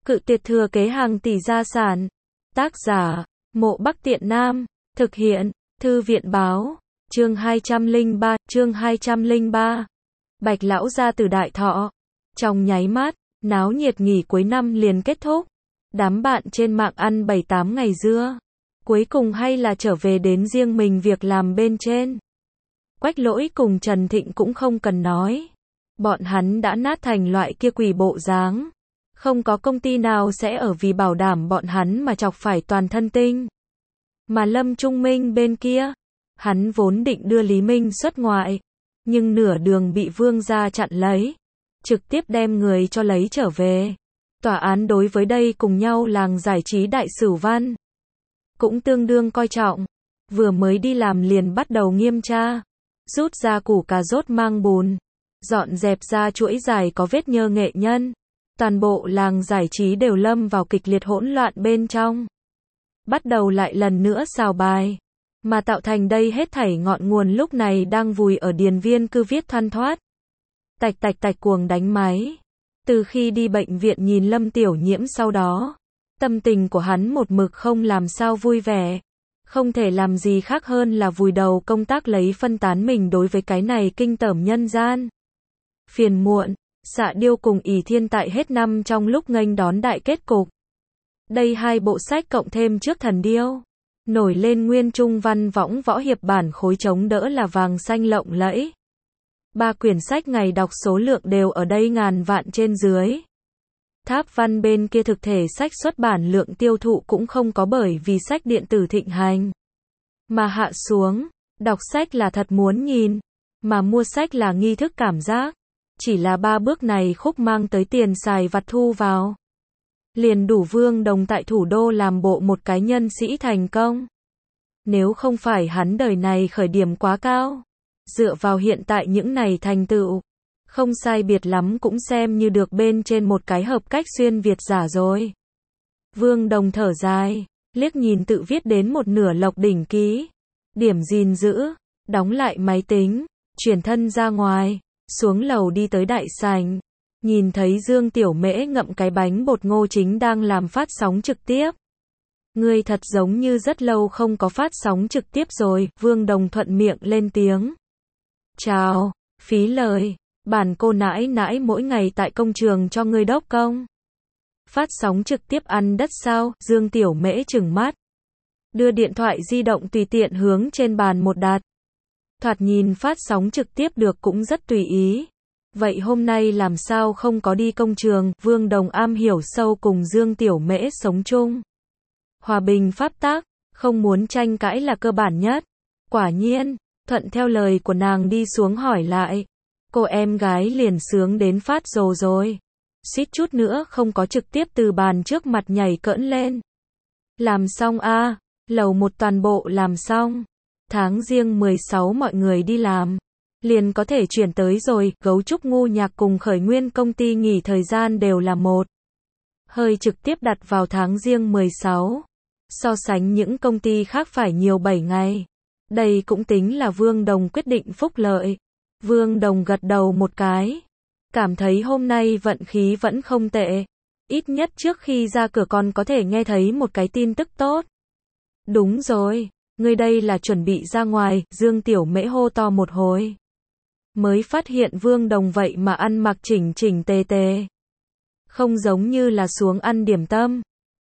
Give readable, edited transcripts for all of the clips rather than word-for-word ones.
Cự tuyệt thừa kế hàng tỷ gia sản. Tác giả, Mộ Bắc Tiện Nam. Thực hiện, Thư viện Báo. Chương 203. Bạch lão gia từ Đại Thọ. Trong nháy mắt, náo nhiệt nghỉ cuối năm liền kết thúc. Đám bạn trên mạng ăn 7-8 ngày dưa. Cuối cùng hay là trở về đến riêng mình việc làm bên trên. Quách Lỗi cùng Trần Thịnh cũng không cần nói. Bọn hắn đã nát thành loại kia quỷ bộ dáng. Không có công ty nào sẽ ở vì bảo đảm bọn hắn mà chọc phải toàn thân tinh. Mà Lâm Trung Minh bên kia, hắn vốn định đưa Lý Minh xuất ngoại, nhưng nửa đường bị Vương gia chặn lấy, trực tiếp đem người cho lấy trở về. Tòa án đối với đây cùng nhau làng giải trí Đại Sửu Văn cũng tương đương coi trọng, vừa mới đi làm liền bắt đầu nghiêm tra, rút ra củ cà rốt mang bùn, dọn dẹp ra chuỗi dài có vết nhơ nghệ nhân. Toàn bộ làng giải trí đều lâm vào kịch liệt hỗn loạn bên trong. Bắt đầu lại lần nữa xào bài. Mà tạo thành đây hết thảy ngọn nguồn lúc này đang vùi ở điền viên cư viết thoăn thoát. Tạch tạch tạch cuồng đánh máy. Từ khi đi bệnh viện nhìn Lâm Tiểu Nhiễm sau đó, tâm tình của hắn một mực không làm sao vui vẻ. Không thể làm gì khác hơn là vùi đầu công tác lấy phân tán mình đối với cái này kinh tởm nhân gian. Phiền muộn. Dạ Điêu cùng Ỷ Thiên tại hết năm trong lúc nghênh đón đại kết cục. Đây hai bộ sách cộng thêm trước Thần Điêu, nổi lên nguyên trung văn võng võ hiệp bản khối chống đỡ là vàng xanh lộng lẫy. 3 quyển sách ngày đọc số lượng đều ở đây ngàn vạn trên dưới. Tháp Văn bên kia thực thể sách xuất bản lượng tiêu thụ cũng không có bởi vì sách điện tử thịnh hành mà hạ xuống. Đọc sách là thật muốn nhìn, mà mua sách là nghi thức cảm giác. Chỉ là 3 bước này khúc mang tới tiền xài vặt thu vào, liền đủ Vương Đồng tại thủ đô làm bộ một cái nhân sĩ thành công. Nếu không phải hắn đời này khởi điểm quá cao, dựa vào hiện tại những này thành tựu, không sai biệt lắm cũng xem như được bên trên một cái hợp cách xuyên Việt giả rồi. Vương Đồng thở dài, liếc nhìn tự viết đến một nửa Lộc Đỉnh ký, điểm gìn giữ, đóng lại máy tính, chuyển thân ra ngoài. Xuống lầu đi tới đại sảnh, nhìn thấy Dương Tiểu Mễ ngậm cái bánh bột ngô chính đang làm phát sóng trực tiếp. Ngươi thật giống như rất lâu không có phát sóng trực tiếp rồi, Vương Đồng thuận miệng lên tiếng. Chào, phí lời, bản cô nãi nãi mỗi ngày tại công trường cho ngươi đốc công. Phát sóng trực tiếp ăn đất sao, Dương Tiểu Mễ trừng mắt. Đưa điện thoại di động tùy tiện hướng trên bàn một đặt. Thoạt nhìn phát sóng trực tiếp được cũng rất tùy ý. Vậy hôm nay làm sao không có đi công trường? Vương Đồng am hiểu sâu cùng Dương Tiểu Mễ sống chung. Hòa bình pháp tắc, không muốn tranh cãi là cơ bản nhất. Quả nhiên, thuận theo lời của nàng đi xuống hỏi lại. Cô em gái liền sướng đến phát rồ rồi. Suýt chút nữa không có trực tiếp từ bàn trước mặt nhảy cỡn lên. Làm xong a, lầu một toàn bộ làm xong. Tháng Giêng 16 mọi người đi làm, liền có thể chuyển tới rồi. Gấu trúc ngu nhạc cùng khởi nguyên công ty nghỉ thời gian đều là một. Hơi trực tiếp đặt vào tháng Giêng 16. So sánh những công ty khác phải nhiều 7 ngày. Đây cũng tính là Vương Đồng quyết định phúc lợi. Vương Đồng gật đầu một cái. Cảm thấy hôm nay vận khí vẫn không tệ. Ít nhất trước khi ra cửa còn có thể nghe thấy một cái tin tức tốt. Đúng rồi. Ngươi đây là chuẩn bị ra ngoài, Dương Tiểu Mễ hô to một hồi. Mới phát hiện Vương Đồng vậy mà ăn mặc chỉnh chỉnh tề tề. Không giống như là xuống ăn điểm tâm.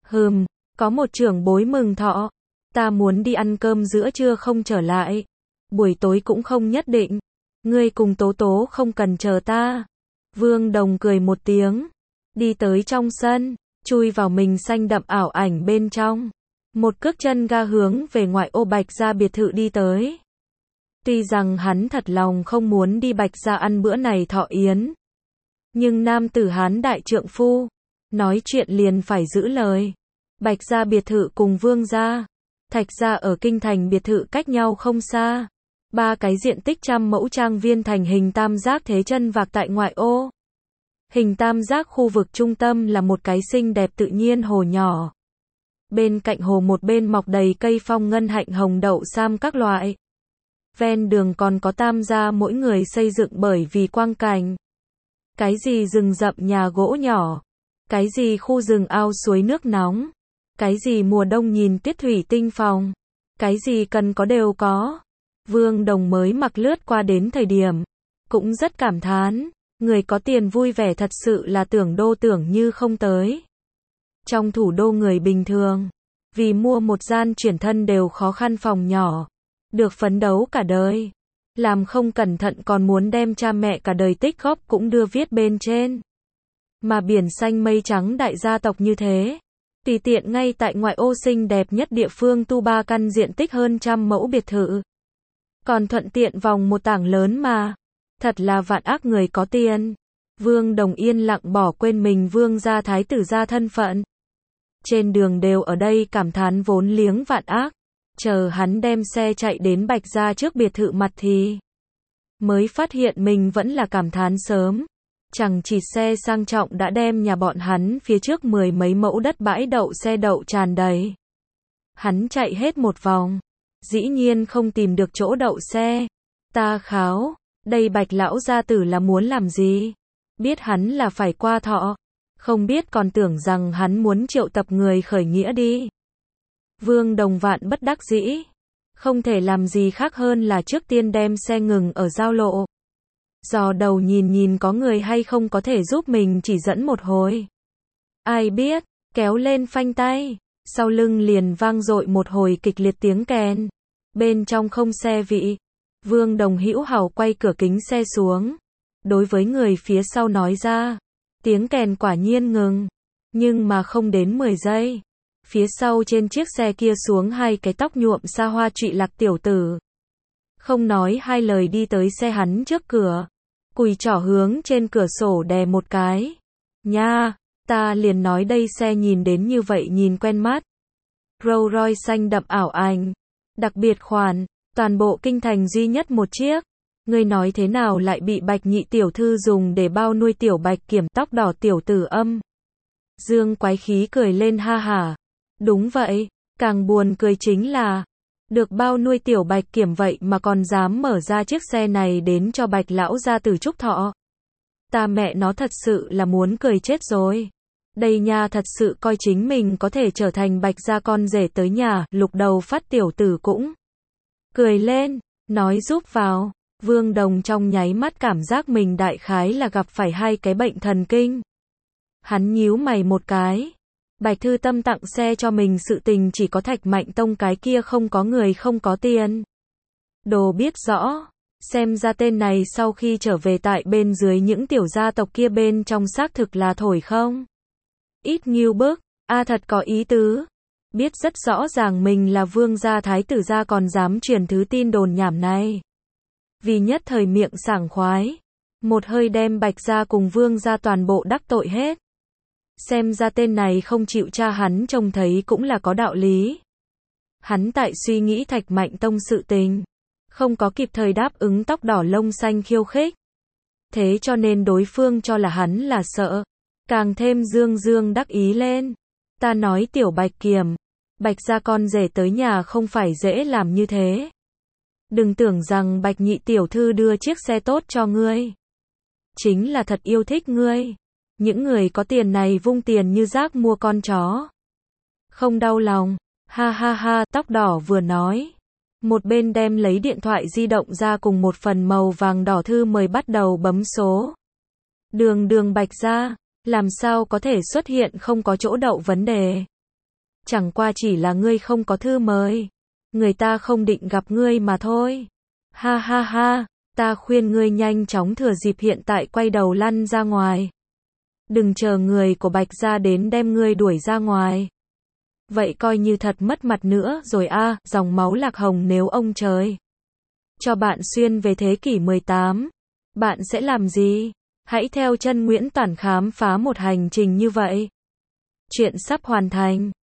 Có một trưởng bối mừng thọ. Ta muốn đi ăn cơm giữa trưa không trở lại. Buổi tối cũng không nhất định. Ngươi cùng Tố Tố không cần chờ ta. Vương Đồng cười một tiếng. Đi tới trong sân, chui vào mình xanh đậm ảo ảnh bên trong. Một cước chân ga hướng về ngoại ô Bạch Gia biệt thự đi tới. Tuy rằng hắn thật lòng không muốn đi Bạch Gia ăn bữa này thọ yến. Nhưng nam tử Hán đại trượng phu, nói chuyện liền phải giữ lời. Bạch Gia biệt thự cùng Vương Gia, Thạch Gia ở kinh thành biệt thự cách nhau không xa. 3 cái diện tích 100 mẫu trang viên thành hình tam giác thế chân vạc tại ngoại ô. Hình tam giác khu vực trung tâm là một cái xinh đẹp tự nhiên hồ nhỏ. Bên cạnh hồ một bên mọc đầy cây phong ngân hạnh hồng đậu sam các loại. Ven đường còn có tam gia mỗi người xây dựng bởi vì quang cảnh. Cái gì rừng rậm nhà gỗ nhỏ. Cái gì khu rừng ao suối nước nóng, cái gì mùa đông nhìn tuyết thủy tinh phòng, cái gì cần có đều có. Vương Đồng mới mặc lướt qua đến thời điểm, cũng rất cảm thán, người có tiền vui vẻ thật sự là tưởng đô tưởng như không tới. Trong thủ đô người bình thường, vì mua một gian chuyển thân đều khó khăn phòng nhỏ, được phấn đấu cả đời. Làm không cẩn thận còn muốn đem cha mẹ cả đời tích góp cũng đưa viết bên trên. Mà biển xanh mây trắng đại gia tộc như thế, tùy tiện ngay tại ngoại ô xinh đẹp nhất địa phương tu 3 căn diện tích hơn 100 mẫu biệt thự. Còn thuận tiện vòng một tảng lớn mà. Thật là vạn ác người có tiền. Vương Đồng yên lặng bỏ quên mình vương gia thái tử gia thân phận. Trên đường đều ở đây cảm thán vốn liếng vạn ác. Chờ hắn đem xe chạy đến Bạch Gia trước biệt thự mặt thì mới phát hiện mình vẫn là cảm thán sớm. Chẳng chỉ xe sang trọng đã đem nhà bọn hắn phía trước 10 mấy mẫu đất bãi đậu xe đậu tràn đầy. Hắn chạy hết một vòng, dĩ nhiên không tìm được chỗ đậu xe. Ta kháo, đây Bạch lão gia tử là muốn làm gì? Biết hắn là phải qua thọ, không biết còn tưởng rằng hắn muốn triệu tập người khởi nghĩa đi. Vương Đồng vạn bất đắc dĩ, không thể làm gì khác hơn là trước tiên đem xe ngừng ở giao lộ. Dò đầu nhìn nhìn có người hay không có thể giúp mình chỉ dẫn một hồi. Ai biết, kéo lên phanh tay, sau lưng liền vang dội một hồi kịch liệt tiếng kèn. Bên trong không xe vị, Vương Đồng hữu hảo quay cửa kính xe xuống. Đối với người phía sau nói ra, tiếng kèn quả nhiên ngừng, nhưng mà không đến 10 giây. Phía sau trên chiếc xe kia xuống 2 cái tóc nhuộm xa hoa trụy lạc tiểu tử. Không nói hai lời đi tới xe hắn trước cửa. Cùi trỏ hướng trên cửa sổ đè một cái. Nha, ta liền nói đây xe nhìn đến như vậy nhìn quen mắt. Rolls Royce xanh đậm ảo ảnh. Đặc biệt khoản, toàn bộ kinh thành duy nhất một chiếc. Ngươi nói thế nào lại bị Bạch nhị tiểu thư dùng để bao nuôi tiểu Bạch Kiểm tóc đỏ tiểu tử âm. Dương quái khí cười lên ha hả. Đúng vậy, càng buồn cười chính là, được bao nuôi tiểu Bạch Kiểm vậy mà còn dám mở ra chiếc xe này đến cho Bạch lão gia tử chúc thọ. Ta mẹ nó thật sự là muốn cười chết rồi. Đây nha thật sự coi chính mình có thể trở thành Bạch gia con rể tới nhà, Lục đầu phát tiểu tử cũng cười lên, nói giúp vào. Vương Đồng trong nháy mắt cảm giác mình đại khái là gặp phải 2 cái bệnh thần kinh. Hắn nhíu mày một cái. Bạch Thư Tâm tặng xe cho mình sự tình chỉ có Thạch Mạnh Tông cái kia không có người không có tiền. Đồ biết rõ, xem ra tên này sau khi trở về tại bên dưới những tiểu gia tộc kia bên trong xác thực là thổi không. Ít nghiêu bức, thật có ý tứ. Biết rất rõ ràng mình là vương gia thái tử gia còn dám truyền thứ tin đồn nhảm này. Vì nhất thời miệng sảng khoái, một hơi đem Bạch gia cùng vương gia toàn bộ đắc tội hết. Xem ra tên này không chịu cha hắn trông thấy cũng là có đạo lý. Hắn tại suy nghĩ Thạch Mạnh Tông sự tình, không có kịp thời đáp ứng tóc đỏ lông xanh khiêu khích. Thế cho nên đối phương cho là hắn là sợ, càng thêm dương dương đắc ý lên. Ta nói tiểu Bạch Kiểm, Bạch gia con rể tới nhà không phải dễ làm như thế. Đừng tưởng rằng Bạch nhị tiểu thư đưa chiếc xe tốt cho ngươi, chính là thật yêu thích ngươi. Những người có tiền này vung tiền như rác mua con chó. Không đau lòng. Ha ha ha, tóc đỏ vừa nói. Một bên đem lấy điện thoại di động ra cùng một phần màu vàng đỏ thư mời bắt đầu bấm số. Đường Bạch gia, làm sao có thể xuất hiện không có chỗ đậu vấn đề. Chẳng qua chỉ là ngươi không có thư mời. Người ta không định gặp ngươi mà thôi. Ha ha ha, ta khuyên ngươi nhanh chóng thừa dịp hiện tại quay đầu lăn ra ngoài. Đừng chờ người của Bạch gia đến đem ngươi đuổi ra ngoài. Vậy coi như thật mất mặt nữa rồi dòng máu lạc hồng nếu ông trời cho bạn xuyên về thế kỷ 18, bạn sẽ làm gì? Hãy theo chân Nguyễn Toản khám phá một hành trình như vậy. Chuyện sắp hoàn thành.